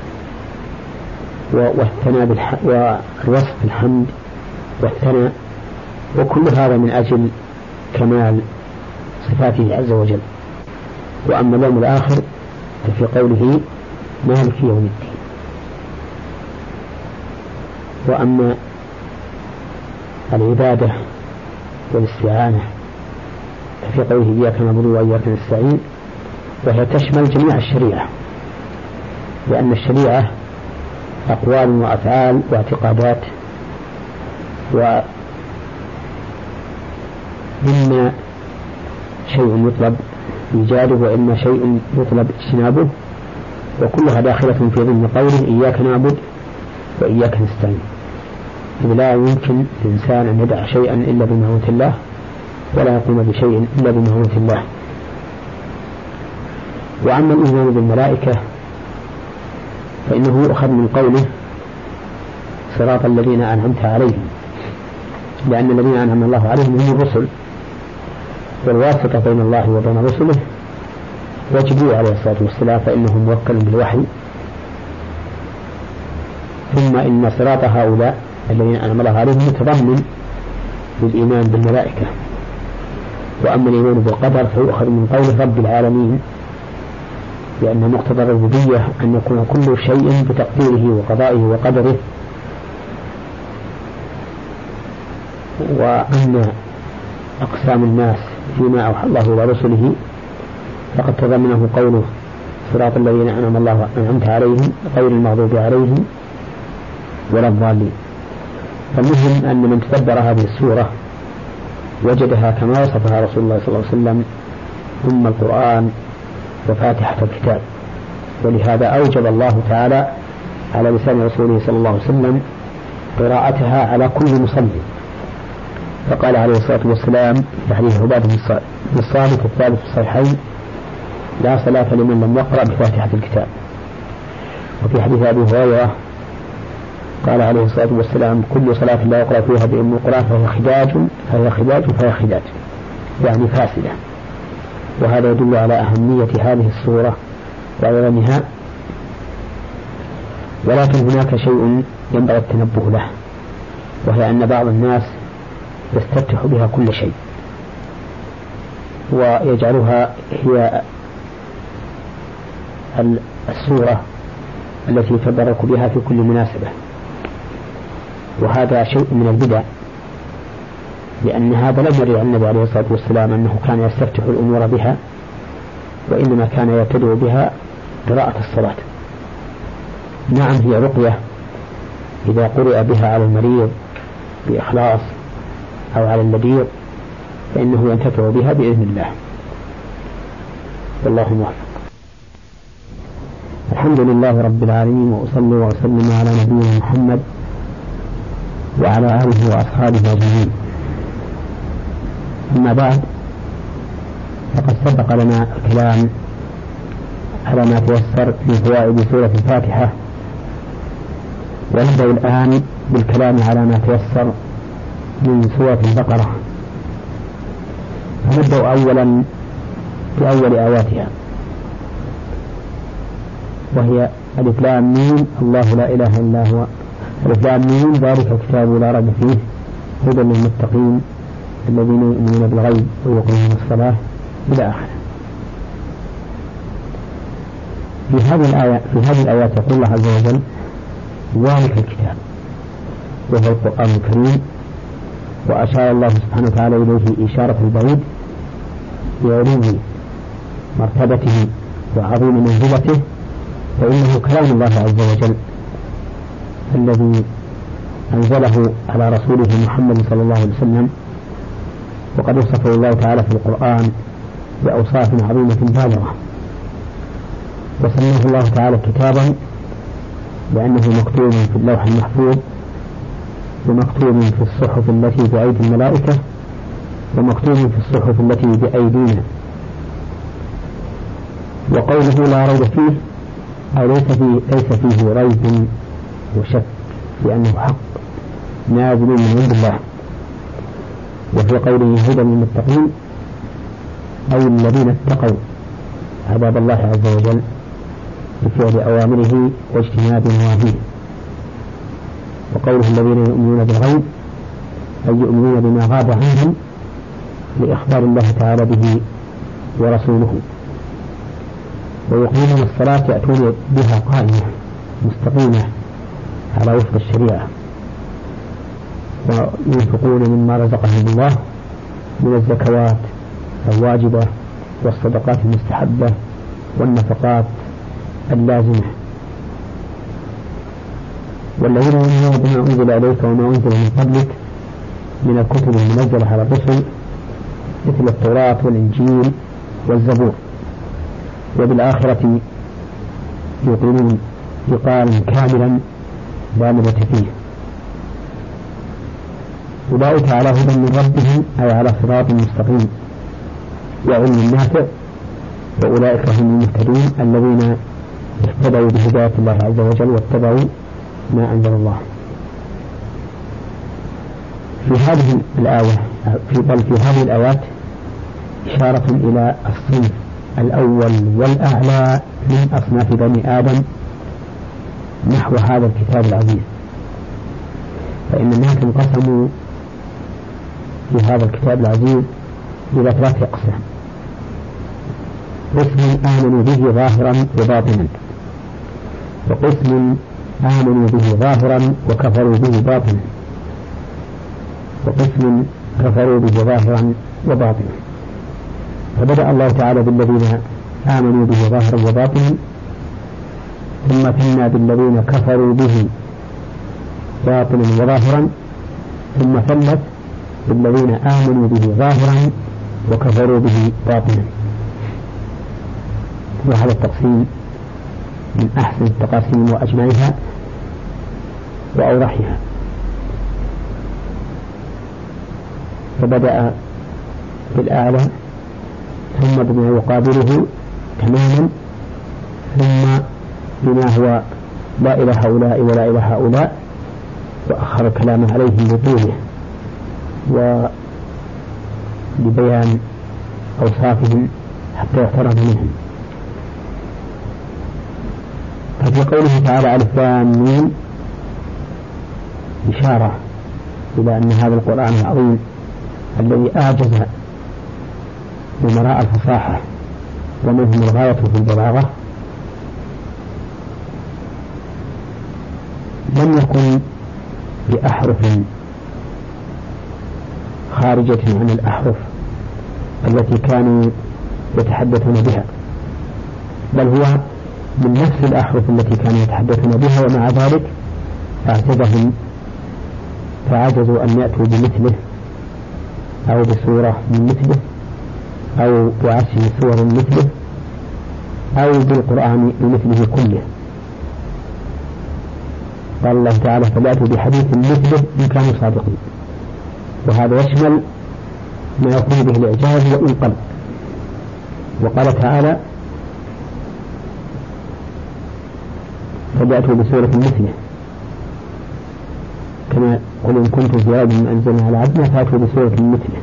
والثناء والوصف الحمد والثناء، وكل هذا من أجل كمال صفاته عز وجل. وأما اليوم الآخر ففي قوله مالك يوم الدين. وأما العبادة والاستعانة ففي قوله إياك نعبد وإياك نستعين، وهي تشمل جميع الشريعة، لأن الشريعة أقوال وأفعال واعتقادات، وإما شيء يطلب إيجاده وإما شيء يطلب اجتنابه، وكلها داخلة في ضمن قوله إياك نعبد وإياك نستعين. لا يمكن الإنسان أن يدع شيئا إلا بمعونة الله، ولا يقوم بشيء إلا بمعونة الله. وأما الإيمان بالملائكة فإنه يؤخذ من قوله صراط الذين أنعمت عليهم، لأن الذين أنعم الله عليهم هم الرسل، والواسطة بين الله وبين رسله وجبريل عليه الصلاة والسلام فإنه موكل بالوحي. ثم إن صراط هؤلاء الذين أنعم الله عليهم متضمن للإيمان بالملائكة. وأما الإيمان بالقدر فيؤخذ من قول رب العالمين، لأن مقتضى الربوبية أن يكون كل شيء بتقديره وقضائه وقدره. وأن أقسام الناس فيما أوحى الله إلى رسله فقد تضمنه قوله صراط الذين أنعم الله أنعمت عليهم غير المغضوب عليهم ولا الضالين. فالمهم أن من تدبر هذه السورة وجدها كما وصفها رسول الله صلى الله عليه وسلم ثم القرآن وفاتحة الكتاب، ولهذا أوجب الله تعالى على لسان رسوله صلى الله عليه وسلم قراءتها على كل مصلي، فقال عليه الصلاة والسلام في حديث عبادة بن الصامت الثابت في الصحيحين لا صلاة لمن لم يقرأ بفاتحة الكتاب. وفي حديث أبي هريرة قال عليه الصلاة والسلام كل صلاة لا يقرأ فيها بأم القرآن فهي خداج يعني فاسدة. وهذا يدل على أهمية هذه السورة وعظمها. ولكن هناك شيء ينبغي التنبه له، وهي أن بعض الناس يستفتح بها كل شيء ويجعلها هي السورة التي يتبرك بها في كل مناسبة، وهذا شيء من البدع، لأن هذا لم يرد عن النبي عليه الصلاة والسلام أنه كان يستفتح الأمور بها، وإنما كان يبتدئ بها قراءة الصلاة. نعم هي رقية إذا قرئ بها على المريض بإخلاص أو على اللديق فإنه ينتفع بها بإذن الله، والله موفق. الحمد لله رب العالمين، وأصلي وأسلم على نبينا محمد وعلى آله وأصحابه أجمعين. أما بعد، فقد سبق لنا الكلام على ما تيسر من فوائد سورة الفاتحة، ونبدأ الآن بالكلام على ما تيسر من سورة البقرة. فنبدأ أولا بأول آياتها، وهي ألف لام ميم الله لا إله إلا هو. ألف لام ميم ذلك الكتاب لا ريب فيه هدى للمتقين الذين يؤمنون بالغيب ويقيمون الصلاة إلى آخره. في هذه الآيات يقول الله عز وجل ذلك الكتاب وهو القرآن الكريم، وأشار الله سبحانه وتعالى إليه إشارة البعيد بعلو مرتبته وعظيم منزلته، فإنه كلام الله عز وجل الذي أنزله على رسوله محمد صلى الله عليه وسلم، وقد وصفه الله تعالى في القرآن بأوصاف عظيمة بالغة، وسماه الله تعالى كتابا لأنه مكتوب في اللوح المحفوظ، ومكتوب في الصحف التي بأيدي الملائكة، ومكتوب في الصحف التي بأيدينا. وقوله لا ريب فيه أو ليس فيه ريب وشك، لأنه حق نازل من عند الله. وفي قوله هدى للمتقين أي الذين اتقوا عذاب الله عز وجل بفعل أوامره واجتناب نواهيه. وقوله الذين يؤمنون بالغيب أي يؤمنون بما غاب عنهم لإخبار الله تعالى به ورسوله. ويقيمون الصلاة يأتون بها قائمة مستقيمة على وفق الشريعة، وينفقون مما رزقهم الله من الزكوات الواجبة والصدقات المستحبة والنفقات اللازمة. والذين يؤمنون بما أنزل إليك وما أنزل من قبلك من الكتب المنزلة على الرسل مثل التوراة والإنجيل والزبور، وبالآخرة يقيمون إقاما كاملا لا مرة فيه. أولئك على هدى من ربهم أي على صراط مستقيم وعلم نافع، وأولئك هم المهتدون الذين اهتدوا بهداية الله عز وجل واتبعوا ما أنزل الله. في هذه الآية في هذه الآيات إشارة إلى الصنف الأول والأعلى من أصناف بني آدم نحو هذا الكتاب العزيز، فإن الناس انقسموا في هذا الكتاب العزيز إلى 3 أقسام: قسم آمنوا به ظاهرا وباطنا، وقسم آمنوا به ظاهرا وكفروا به باطنا، وقسم كفروا به ظاهرا وباطنا. فبدأ الله تعالى بالذين آمنوا به ظاهرا وباطنا، ثم ثنى بالذين كفروا به باطنا وظاهرا، ثم ثلث بالذين آمنوا به ظاهرا وكفروا به باطنا. وهذا التقسيم من أحسن التقاسيم وأجمعها وأوضحها. فبدأ بالأعلى ثم بما يقابله تماما، ثم بما هو لا إلى هؤلاء ولا إلى هؤلاء، وأخر الكلام عليهم بطوله ولبيان أوصافهم حتى يحترم منهم. ففي قوله تعالى ألف لام ميم إشارة إلى أن هذا القرآن العظيم الذي أعجز أمراء الفصاحة ومنهم الغاية في البلاغة لم يكن بأحرف خارجة عن الأحرف التي كانوا يتحدثون بها، بل هو من نفس الأحرف التي كانوا يتحدثون بها، ومع ذلك أعجزهم فعجزوا أن يأتوا بمثله أو بصورة من مثله أو بعشر صور مثله أو بالقرآن بمثله كله. قال الله تعالى فليأتوا بحديث مثله إن كانوا صادقين، وهذا يشمل ما يكون به الإعجاز وإن قل. وقال تعالى فليأتوا بسورة مثله، كما قل إن كنتم في ريب مما أنزلنا على عبدنا فأتوا بسورة مثله.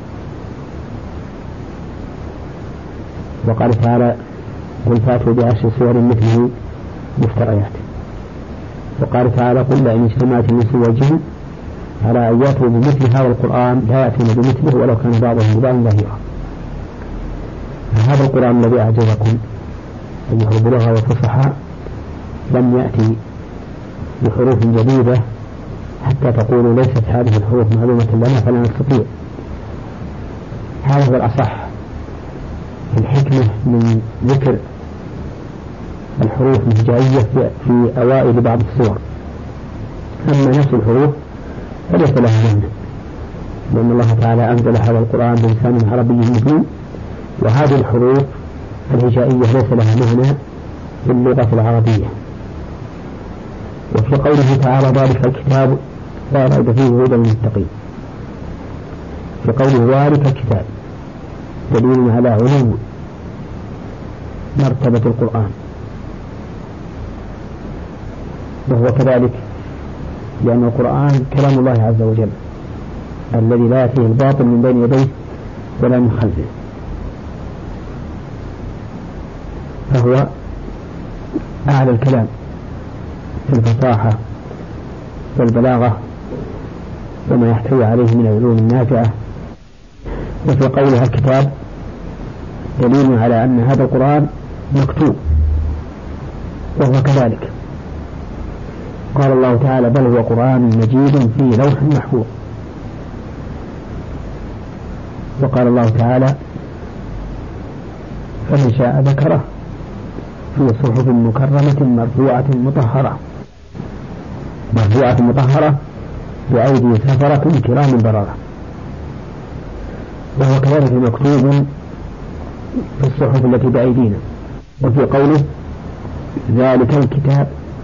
وقال تعالى قل فأتوا بعشر صور مثله مفتريات. وقال تعالى قل إن اجتمعت الإنس والجن على أن يأتوا بمثل هذا القرآن لا يأتون بمثله ولو كان بعضهم ببعض ظهيرا. فهذا القرآن الذي أعجبكم أيها البلغاء والفصحاء لم يأتي بحروف جديدة حتى تقولوا ليست هذه الحروف معلومة لنا فلا نستطيع. هذا هو الأصح في الحكمة من ذكر الحروف الهجائية في أوائل بعض السور. أما نفس الحروف فليس لها معنى، لأن الله تعالى أنزل هذا القرآن بلسان عربي مبين، وهذه الحروف الهجائية ليس لها معنى في اللغة العربية. وفي قوله تعالى ذلك الكتاب لا ريب فيه هدى للمتقين، في قوله ذلك الكتاب دليل على علو مرتبة القرآن، وهو كذلك لأن القرآن كلام الله عز وجل الذي لا يأتيه الباطل من بين يديه ولا من خلفه، فهو أعلى الكلام في الفصاحة والبلاغة وما يحتوي عليه من العلوم النافعة. وفي قولها الكتاب دليل على أن هذا القرآن مكتوب، وهو كذلك. قال الله تعالى بل هو قرآن مجيد في لوح محفوظ. وقال الله تعالى فمن شاء ذكره في صحف مكرمة مرفوعة مطهرة بأيدي سفرة كرام بررة، وهو كذلك مكتوب في الصحف التي بأيدينا. وفي قوله ذلك الكتاب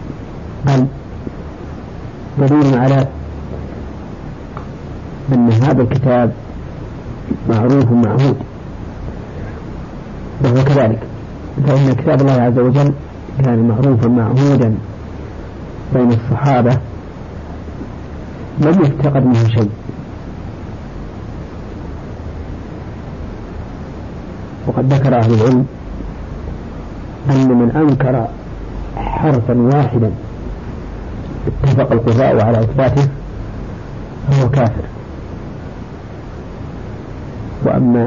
دليل على أن هذا الكتاب معروف معهود، وهو كذلك، فإن كتاب الله عز وجل كان معروفا معهودا بين الصحابة لم يفتقد منه شيء. وقد ذكر أهل العلم أن من أنكر حرفا واحدا اتفق القراء على إثباته فهو كافر. وأما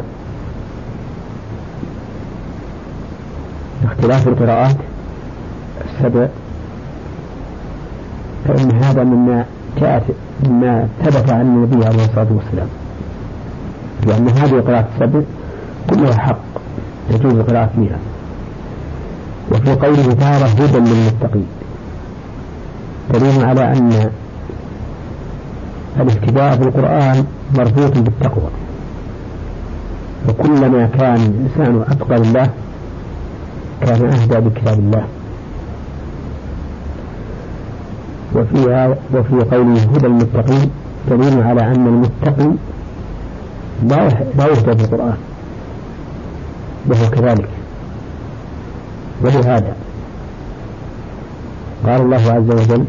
اختلاف القراءات السبع فإن هذا مما ثبت عن النبي عليه الصلاة والسلام، لأن هذه القراءات السبع كلها حق تجوز القراءة فيها. وفي قوله تعالى هدى للمتقين دليل على أن الاتباع في القرآن مربوط بالتقوى، وكلما كان الإنسان أتقى لله كان أهدى بكتاب الله. وفي قوله هدى المتقين دليل على أن المتقي لا يهدى بالقرآن، وهو كذلك. ولهذا قال الله عز وجل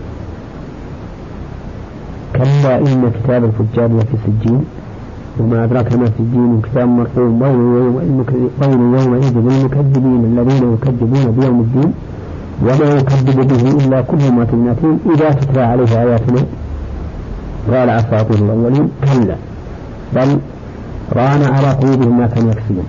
كلا إن كتاب الفجار لفي سجين وما أدراك ما سجين كتاب مرقوم ويل يومئذ للمكذبين الذين يكذبون بيوم الدين وما يكذب به إلا كل معتد أثيم إذا تتلى عليه آياتنا قال أساطير الأولين كلا بل ران على قلوبهم ما كانوا يكسبون.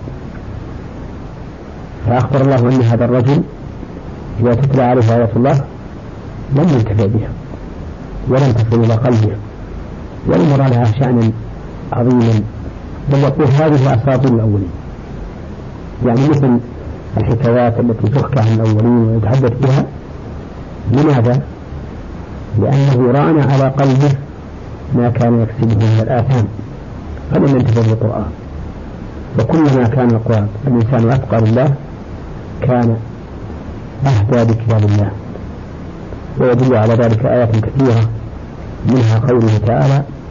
فأخبر الله أن هذا الرجل إذا تتلى عليه آيات الله لم ينتفع بها ولم تصل إلى قلبه ولم يرى لها شأنا عظيما، بل يقول هذه أساطير الأولين، يعني مثل الحكايات التي تحكى عن الأولين ويتحدث بها. لماذا؟ لأنه ران على قلبه ما كان يكسبه من الآثام فلم ينتفع بالقرآن. وكلما كان الإنسان أتقى لله كان أهدى بكتاب الله. ويدل على ذلك آيات كثيرة منها قوله تعالى